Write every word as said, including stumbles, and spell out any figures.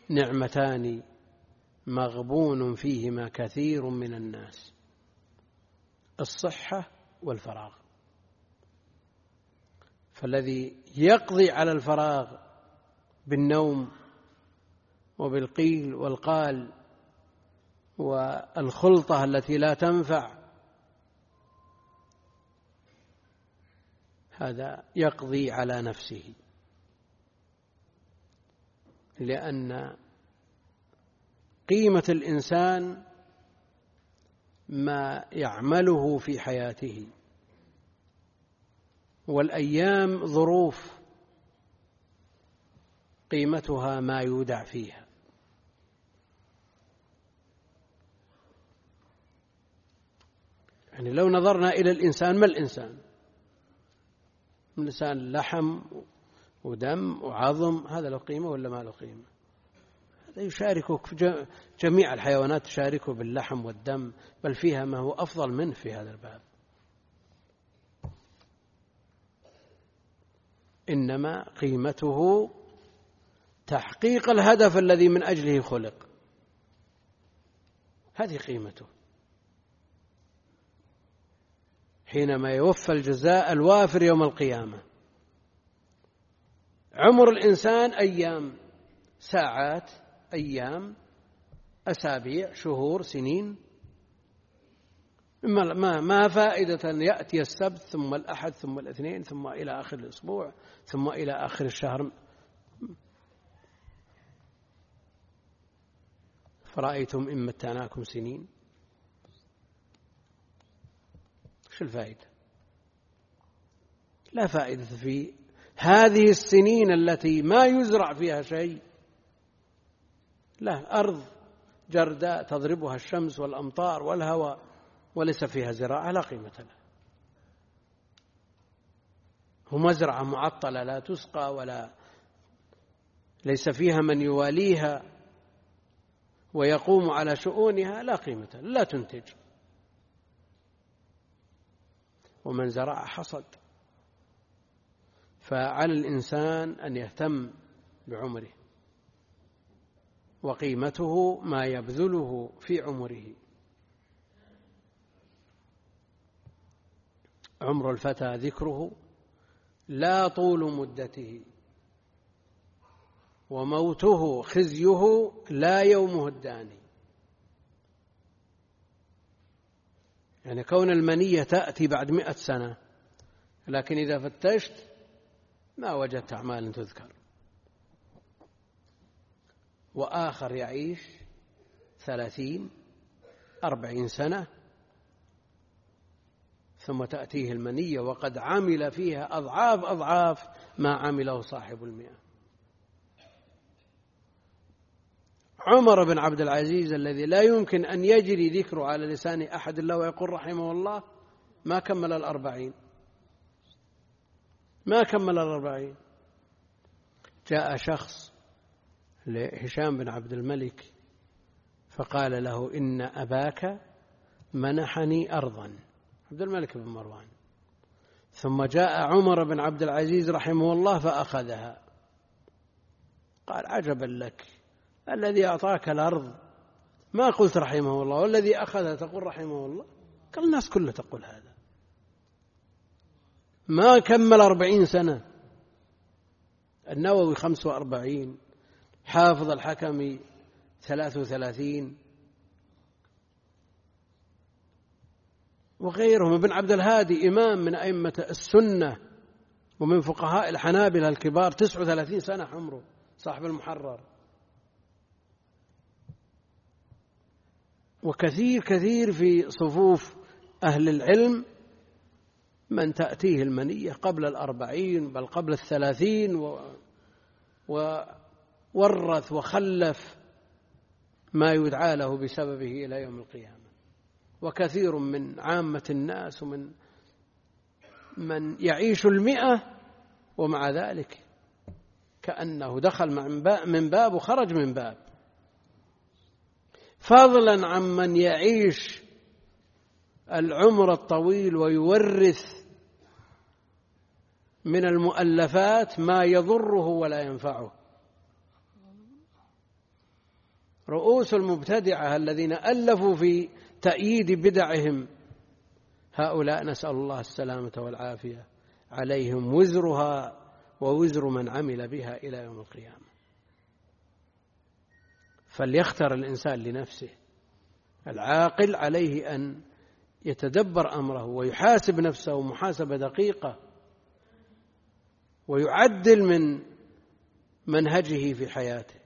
نعمتان مغبون فيهما كثير من الناس: الصحة والفراغ. فالذي يقضي على الفراغ بالنوم وبالقيل والقال والخلطة التي لا تنفع، هذا يقضي على نفسه، لأن قيمة الإنسان ما يعمله في حياته، والأيام ظروف، قيمتها ما يودع فيها. يعني لو نظرنا إلى الإنسان، ما الإنسان؟ الإنسان لحم ودم وعظم، هذا له قيمة ولا ما له قيمة؟ هذا يشاركه جميع الحيوانات، تشاركه باللحم والدم، بل فيها ما هو أفضل منه في هذا الباب. إنما قيمته تحقيق الهدف الذي من أجله خلق، هذه قيمته. حينما يوفى الجزاء الوافر يوم القيامة. عمر الإنسان أيام، ساعات، أيام، أسابيع، شهور، سنين. ما ما فائدة أن يأتي السبت ثم الأحد ثم الاثنين ثم إلى آخر الأسبوع ثم إلى آخر الشهر؟ فرأيتم إن متعناكم سنين، شو الفائدة؟ لا فائدة في هذه السنين التي ما يزرع فيها شيء، لا، أرض جرداء تضربها الشمس والأمطار والهواء وليس فيها زراعة، لا قيمة لها. ومزرعة معطلة لا تسقى ولا ليس فيها من يواليها ويقوم على شؤونها، لا قيمة لها، لا تنتج. ومن زرع حصد. فعلى الإنسان أن يهتم بعمره، وقيمته ما يبذله في عمره. عمر الفتى ذكره لا طول مدته، وموته خزيه لا يومه الداني. يعني كون المنية تأتي بعد مئة سنة، لكن إذا فتشت ما وجدت أعمال تذكر. وآخر يعيش ثلاثين أربعين سنة ثم تأتيه المنية وقد عمل فيها أضعاف أضعاف ما عمله صاحب المئة. عمر بن عبد العزيز الذي لا يمكن أن يجري ذكره على لسان أحد إلا ويقول رحمه الله، ما كمل الأربعين، ما كمل الأربعين. جاء شخص لهشام بن عبد الملك فقال له: إن أباك منحني أرضا، عبد الملك بن مروان. ثم جاء عمر بن عبد العزيز رحمه الله فأخذها. قال: عجبا لك، الذي أعطاك الأرض ما قلت رحمه الله، والذي أخذها تقول رحمه الله. قال: الناس كلها تقول هذا. ما كمل أربعين سنة. النووي خمس وأربعين، حافظ الحكمي ثلاث وثلاثين، وغيرهم. ابن عبد الهادي إمام من أئمة السنة ومن فقهاء الحنابلة الكبار، تسع وثلاثين سنة عمره، صاحب المحرر. وكثير كثير في صفوف أهل العلم من تأتيه المنية قبل الأربعين بل قبل الثلاثين، وورث وخلف ما يدعى له بسببه إلى يوم القيامة. وكثير من عامة الناس ومن من يعيش المئة ومع ذلك كأنه دخل من باب وخرج من باب، فضلا عن من يعيش العمر الطويل ويورث من المؤلفات ما يضره ولا ينفعه. رؤوس المبتدعة الذين ألفوا في تأييد بدعهم، هؤلاء نسأل الله السلامة والعافية، عليهم وزرها ووزر من عمل بها إلى يوم القيامة. فليختر الإنسان لنفسه. العاقل عليه أن يتدبر أمره ويحاسب نفسه محاسبة دقيقة، ويعدل من منهجه في حياته.